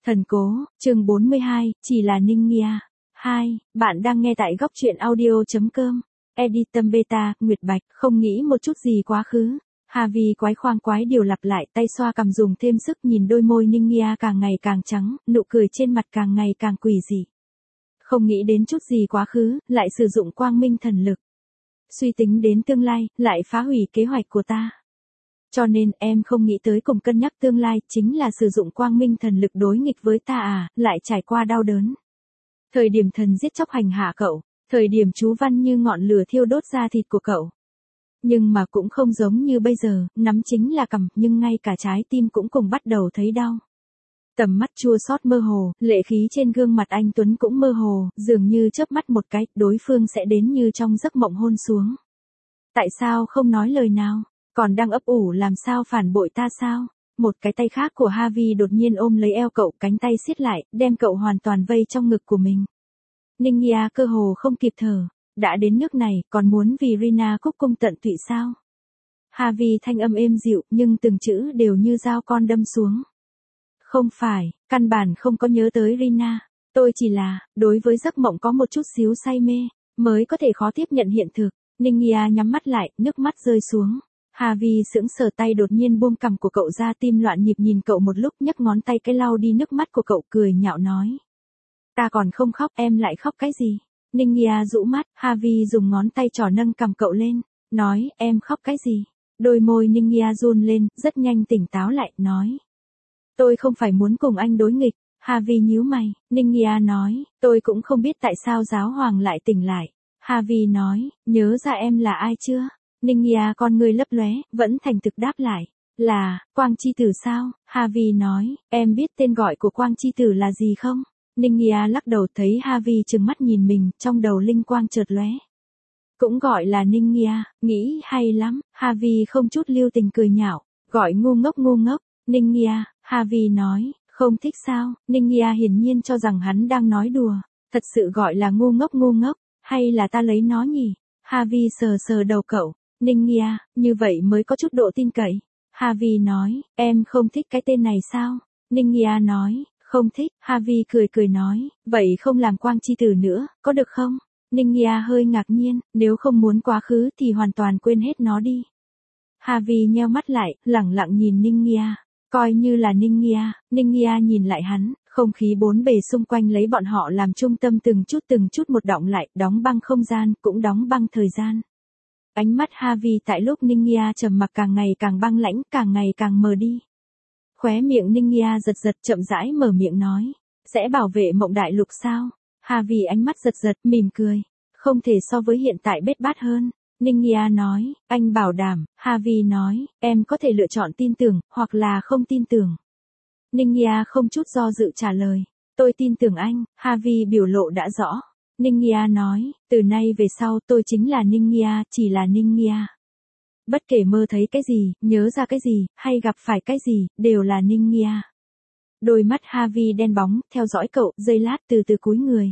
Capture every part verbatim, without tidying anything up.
Thần cố, chương bốn mươi hai, chỉ là Ninh Nghia. hai, bạn đang nghe tại góc truyện audio.com. Editum beta, Nguyệt Bạch, không nghĩ một chút gì quá khứ. Harvey quái khoang quái điều lặp lại, tay xoa cằm dùng thêm sức, nhìn đôi môi Ninh Nghia càng ngày càng trắng, nụ cười trên mặt càng ngày càng quỷ dị. Không nghĩ đến chút gì quá khứ, lại sử dụng quang minh thần lực. Suy tính đến tương lai, lại phá hủy kế hoạch của ta. Cho nên em không nghĩ tới cùng cân nhắc tương lai, chính là sử dụng quang minh thần lực đối nghịch với ta à, lại trải qua đau đớn. Thời điểm thần giết chóc hành hạ cậu, thời điểm chú văn như ngọn lửa thiêu đốt da thịt của cậu. Nhưng mà cũng không giống như bây giờ, nắm chính là cằm, nhưng ngay cả trái tim cũng cùng bắt đầu thấy đau. Tầm mắt chua xót mơ hồ, lệ khí trên gương mặt anh Tuấn cũng mơ hồ, dường như chớp mắt một cái, đối phương sẽ đến như trong giấc mộng hôn xuống. Tại sao không nói lời nào? Còn đang ấp ủ làm sao phản bội ta sao? Một cái tay khác của Harvey đột nhiên ôm lấy eo cậu, cánh tay siết lại, đem cậu hoàn toàn vây trong ngực của mình. Ninh Nghia cơ hồ không kịp thở. Đã đến nước này, còn muốn vì Rina cúc cung tận tụy sao? Harvey thanh âm êm dịu, nhưng từng chữ đều như dao con đâm xuống. Không phải, căn bản không có nhớ tới Rina. Tôi chỉ là, đối với giấc mộng có một chút xíu say mê, mới có thể khó tiếp nhận hiện thực. Ninh Nghia nhắm mắt lại, nước mắt rơi xuống. Harvey sững sờ, tay đột nhiên buông cằm của cậu ra, tim loạn nhịp nhìn cậu một lúc, nhấc ngón tay cái lau đi nước mắt của cậu, cười nhạo nói. Ta còn không khóc, em lại khóc cái gì? Ninh Nghia rũ mắt, Harvey dùng ngón tay trỏ nâng cằm cậu lên, nói, em khóc cái gì? Đôi môi Ninh Nghia run lên, rất nhanh tỉnh táo lại, nói. Tôi không phải muốn cùng anh đối nghịch. Harvey nhíu mày, Ninh Nghia nói, tôi cũng không biết tại sao giáo hoàng lại tỉnh lại. Harvey nói, nhớ ra em là ai chưa? Ninh Nghia con người lấp lóe, vẫn thành thực đáp lại, là, Quang Chi Tử sao? Harvey nói, em biết tên gọi của Quang Chi Tử là gì không? Ninh Nghia lắc đầu, thấy Harvey trừng mắt nhìn mình, trong đầu linh quang chợt lóe. Cũng gọi là Ninh Nghia, nghĩ hay lắm. Harvey không chút lưu tình cười nhạo, gọi ngu ngốc ngu ngốc. Ninh Nghia, Harvey nói, không thích sao? Ninh Nghia hiển nhiên cho rằng hắn đang nói đùa, thật sự gọi là ngu ngốc ngu ngốc, hay là ta lấy nó nhỉ? Harvey sờ sờ đầu cậu. Ninh Nghia, như vậy mới có chút độ tin cậy. Harvey nói, em không thích cái tên này sao? Ninh Nghia nói, không thích. Harvey cười cười nói, vậy không làm Quang Chi Tử nữa, có được không? Ninh Nghia hơi ngạc nhiên, nếu không muốn quá khứ thì hoàn toàn quên hết nó đi. Harvey nheo mắt lại, lẳng lặng nhìn Ninh Nghia, coi như là Ninh Nghia. Ninh Nghia nhìn lại hắn, không khí bốn bề xung quanh lấy bọn họ làm trung tâm, từng chút từng chút một đọng lại, đóng băng không gian, cũng đóng băng thời gian. Ánh mắt Harvey tại lúc Ninh Nghia trầm mặc càng ngày càng băng lãnh, càng ngày càng mờ đi. Khóe miệng Ninh Nghia giật giật, chậm rãi mở miệng nói, sẽ bảo vệ Mộng Đại Lục sao? Harvey ánh mắt giật giật, mỉm cười, không thể so với hiện tại bết bát hơn. Ninh Nghia nói, anh bảo đảm. Harvey nói, em có thể lựa chọn tin tưởng, hoặc là không tin tưởng. Ninh Nghia không chút do dự trả lời, tôi tin tưởng anh. Harvey biểu lộ đã rõ. Ninh Nghia nói, từ nay về sau tôi chính là Ninh Nghia, chỉ là Ninh Nghia. Bất kể mơ thấy cái gì, nhớ ra cái gì, hay gặp phải cái gì, đều là Ninh Nghia. Đôi mắt Harvey đen bóng, theo dõi cậu, giây lát từ từ cúi người.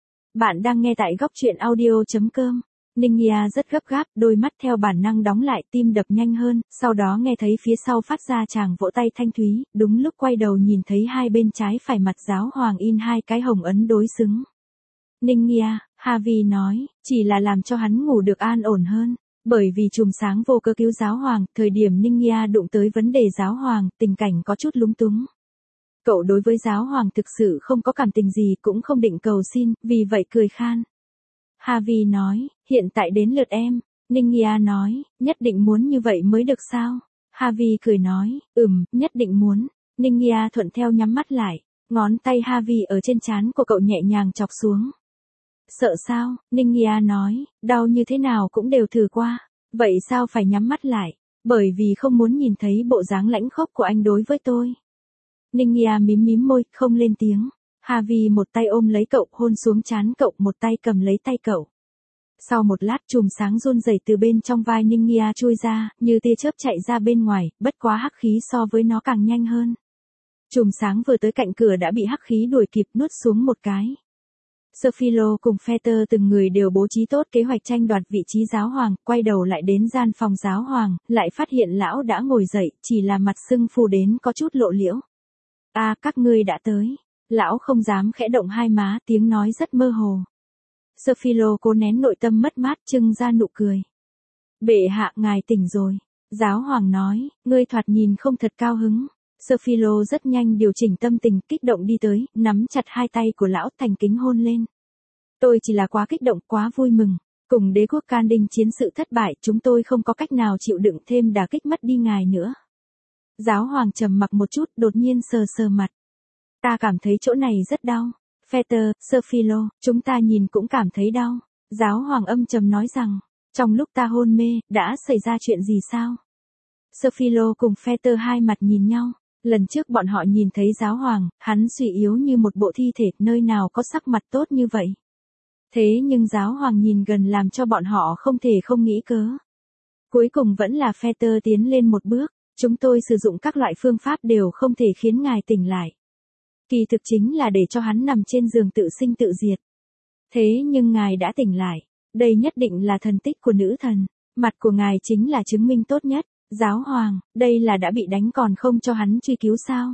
Bạn đang nghe tại góc truyện audio.com. Ninh Nghia rất gấp gáp, đôi mắt theo bản năng đóng lại, tim đập nhanh hơn, sau đó nghe thấy phía sau phát ra tràng vỗ tay thanh thúy, đúng lúc quay đầu nhìn thấy hai bên trái phải mặt giáo hoàng in hai cái hồng ấn đối xứng. Ninh Nghia, Harvey nói, chỉ là làm cho hắn ngủ được an ổn hơn, bởi vì chùm sáng vô cớ cứu giáo hoàng, thời điểm Ninh Nghia đụng tới vấn đề giáo hoàng, tình cảnh có chút lúng túng. Cậu đối với giáo hoàng thực sự không có cảm tình gì, cũng không định cầu xin, vì vậy cười khan. Harvey nói, hiện tại đến lượt em. Ninh Nghia nói, nhất định muốn như vậy mới được sao? Harvey cười nói, ừm, nhất định muốn. Ninh Nghia thuận theo nhắm mắt lại, ngón tay Harvey ở trên trán của cậu nhẹ nhàng chọc xuống. Sợ sao? Ninh Nghia nói, đau như thế nào cũng đều thử qua. Vậy sao phải nhắm mắt lại? Bởi vì không muốn nhìn thấy bộ dáng lãnh khốc của anh đối với tôi. Ninh Nghia mím mím môi, không lên tiếng. Harvey một tay ôm lấy cậu, hôn xuống trán cậu, một tay cầm lấy tay cậu. Sau một lát, chùm sáng run rẩy từ bên trong vai Ninh Nghia chui ra, như tia chớp chạy ra bên ngoài, bất quá hắc khí so với nó càng nhanh hơn. Chùm sáng vừa tới cạnh cửa đã bị hắc khí đuổi kịp, nuốt xuống một cái. Sophilo cùng Fetter từng người đều bố trí tốt kế hoạch tranh đoạt vị trí giáo hoàng, quay đầu lại đến gian phòng giáo hoàng, lại phát hiện lão đã ngồi dậy, chỉ là mặt sưng phù đến có chút lộ liễu. À, các ngươi đã tới. Lão không dám khẽ động hai má, tiếng nói rất mơ hồ. Sophilo cố nén nội tâm mất mát, trưng ra nụ cười. Bệ hạ, ngài tỉnh rồi. Giáo hoàng nói, ngươi thoạt nhìn không thật cao hứng. Sophilo rất nhanh điều chỉnh tâm tình, kích động đi tới, nắm chặt hai tay của lão, thành kính hôn lên. Tôi chỉ là quá kích động, quá vui mừng. Cùng đế quốc Can Đinh chiến sự thất bại, chúng tôi không có cách nào chịu đựng thêm đả kích mất đi ngài nữa. Giáo hoàng trầm mặc một chút, đột nhiên sờ sờ mặt. Ta cảm thấy chỗ này rất đau. Peter, Sophilo, chúng ta nhìn cũng cảm thấy đau. Giáo hoàng âm trầm nói rằng, trong lúc ta hôn mê, đã xảy ra chuyện gì sao? Sophilo cùng Peter hai mặt nhìn nhau. Lần trước bọn họ nhìn thấy giáo hoàng, hắn suy yếu như một bộ thi thể, nơi nào có sắc mặt tốt như vậy. Thế nhưng giáo hoàng nhìn gần làm cho bọn họ không thể không nghĩ cớ. Cuối cùng vẫn là Peter tiến lên một bước. Chúng tôi sử dụng các loại phương pháp đều không thể khiến ngài tỉnh lại. Kỳ thực chính là để cho hắn nằm trên giường tự sinh tự diệt. Thế nhưng ngài đã tỉnh lại. Đây nhất định là thần tích của nữ thần. Mặt của ngài chính là chứng minh tốt nhất. Giáo hoàng, đây là đã bị đánh còn không cho hắn truy cứu sao?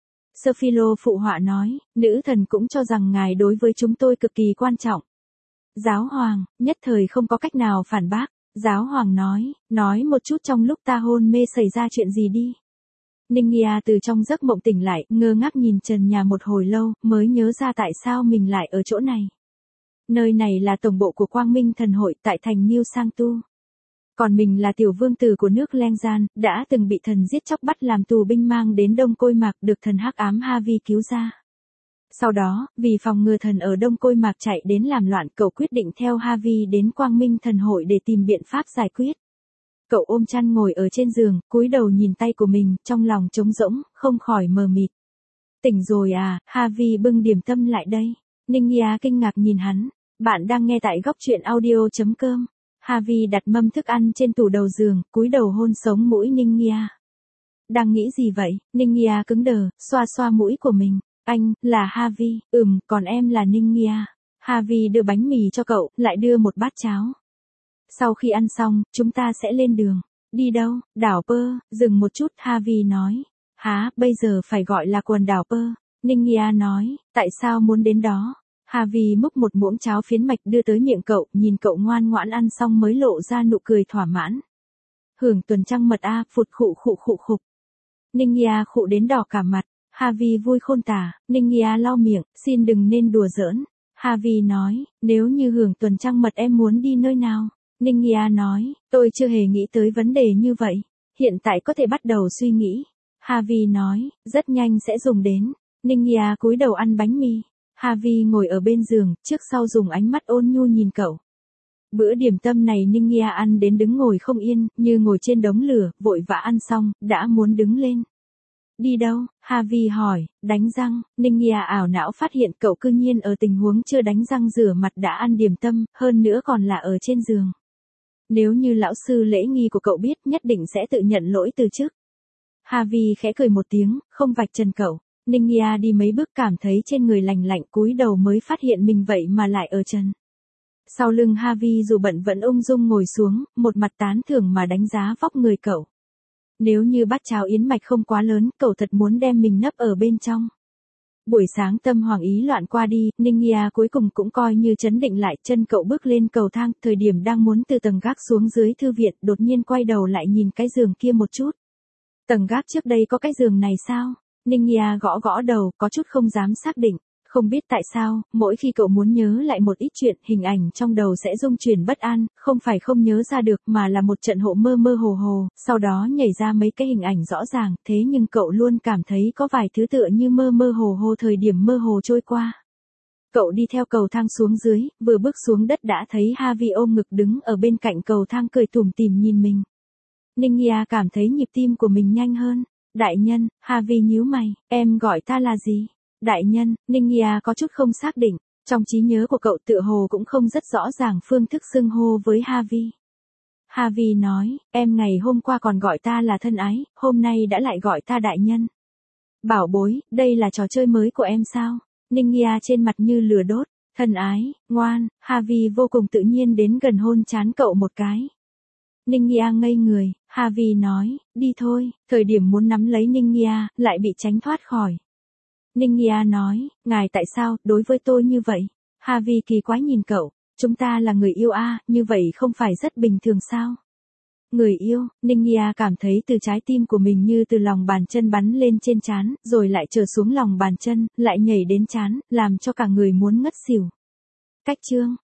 Sophilo phụ họa nói, nữ thần cũng cho rằng ngài đối với chúng tôi cực kỳ quan trọng. Giáo hoàng, nhất thời không có cách nào phản bác. Giáo hoàng nói, nói một chút trong lúc ta hôn mê xảy ra chuyện gì đi. Ningia từ trong giấc mộng tỉnh lại, ngơ ngác nhìn trần nhà một hồi lâu, mới nhớ ra tại sao mình lại ở chỗ này. Nơi này là tổng bộ của Quang Minh Thần Hội tại thành New Sangtu. Còn mình là tiểu vương tử của nước Lengzan, đã từng bị thần giết chóc bắt làm tù binh mang đến Đông Côi Mạc, được thần hắc ám Havi cứu ra. Sau đó, vì phòng ngừa thần ở Đông Côi Mạc chạy đến làm loạn, cậu quyết định theo Havi đến Quang Minh Thần Hội để tìm biện pháp giải quyết. Cậu ôm chăn ngồi ở trên giường, cúi đầu nhìn tay của mình, trong lòng trống rỗng, không khỏi mờ mịt. Tỉnh rồi à, Havi bưng điểm tâm lại đây. Ningia kinh ngạc nhìn hắn. Bạn đang nghe tại góc truyện audio chấm com. Havi đặt mâm thức ăn trên tủ đầu giường, cúi đầu hôn sống mũi Ningia. Đang nghĩ gì vậy? Ningia cứng đờ, xoa xoa mũi của mình. Anh, là Havi, ừm, còn em là Ningia. Havi đưa bánh mì cho cậu, lại đưa một bát cháo. Sau khi ăn xong, chúng ta sẽ lên đường. Đi đâu? Đảo Pơ, dừng một chút, Havi nói. Hả, bây giờ phải gọi là quần đảo Pơ. Ningia nói, tại sao muốn đến đó? Havi múc một muỗng cháo phiến mạch đưa tới miệng cậu, nhìn cậu ngoan ngoãn ăn xong mới lộ ra nụ cười thỏa mãn. Hưởng tuần trăng mật a, phụt khụ khụ khụ khục. Ningia khụ đến đỏ cả mặt. Havi vui khôn tả, Ningia lau miệng, xin đừng nên đùa giỡn. Havi nói, nếu như hưởng tuần trăng mật em muốn đi nơi nào? Ningia nói, tôi chưa hề nghĩ tới vấn đề như vậy. Hiện tại có thể bắt đầu suy nghĩ. Havi nói, rất nhanh sẽ dùng đến. Ningia cúi đầu ăn bánh mì. Havi ngồi ở bên giường, trước sau dùng ánh mắt ôn nhu nhìn cậu. Bữa điểm tâm này Ningia ăn đến đứng ngồi không yên, như ngồi trên đống lửa, vội vã ăn xong, đã muốn đứng lên. Đi đâu? Havi hỏi. Đánh răng. Ningia ảo não phát hiện cậu cư nhiên ở tình huống chưa đánh răng rửa mặt đã ăn điểm tâm, hơn nữa còn là ở trên giường. Nếu như lão sư lễ nghi của cậu biết, nhất định sẽ tự nhận lỗi từ chức. Havi khẽ cười một tiếng, không vạch trần cậu. Ningia đi mấy bước cảm thấy trên người lành lạnh, cúi đầu mới phát hiện mình vậy mà lại ở trần. Sau lưng Havi dù bận vẫn ung dung ngồi xuống, một mặt tán thưởng mà đánh giá vóc người cậu. Nếu như bát cháo yến mạch không quá lớn, cậu thật muốn đem mình nấp ở bên trong. Buổi sáng tâm hoàng ý loạn qua đi, Ningia cuối cùng cũng coi như trấn định lại, chân cậu bước lên cầu thang, thời điểm đang muốn từ tầng gác xuống dưới thư viện, đột nhiên quay đầu lại nhìn cái giường kia một chút. Tầng gác trước đây có cái giường này sao? Ningia gõ gõ đầu, có chút không dám xác định. Không biết tại sao, mỗi khi cậu muốn nhớ lại một ít chuyện, hình ảnh trong đầu sẽ rung chuyển bất an, không phải không nhớ ra được mà là một trận hộ mơ mơ hồ hồ, sau đó nhảy ra mấy cái hình ảnh rõ ràng, thế nhưng cậu luôn cảm thấy có vài thứ tựa như mơ mơ hồ hồ thời điểm mơ hồ trôi qua. Cậu đi theo cầu thang xuống dưới, vừa bước xuống đất đã thấy Havi ôm ngực đứng ở bên cạnh cầu thang cười tủm tỉm nhìn mình. Ningia cảm thấy nhịp tim của mình nhanh hơn. Đại nhân, Havi nhíu mày, em gọi ta là gì? Đại nhân, Ningia có chút không xác định, trong trí nhớ của cậu tựa hồ cũng không rất rõ ràng phương thức xưng hô với Havi. Havi nói, em ngày hôm qua còn gọi ta là thân ái, hôm nay đã lại gọi ta đại nhân. Bảo bối, đây là trò chơi mới của em sao? Ningia trên mặt như lửa đốt, thân ái, ngoan, Havi vô cùng tự nhiên đến gần hôn trán cậu một cái. Ningia ngây người, Havi nói, đi thôi, thời điểm muốn nắm lấy Ningia, lại bị tránh thoát khỏi. Ninh Nghia nói, ngài tại sao, đối với tôi như vậy? Harvey kỳ quái nhìn cậu, chúng ta là người yêu a, như vậy không phải rất bình thường sao? Người yêu, Ninh Nghia cảm thấy từ trái tim của mình như từ lòng bàn chân bắn lên trên trán, rồi lại trở xuống lòng bàn chân, lại nhảy đến trán, làm cho cả người muốn ngất xỉu. Cách chương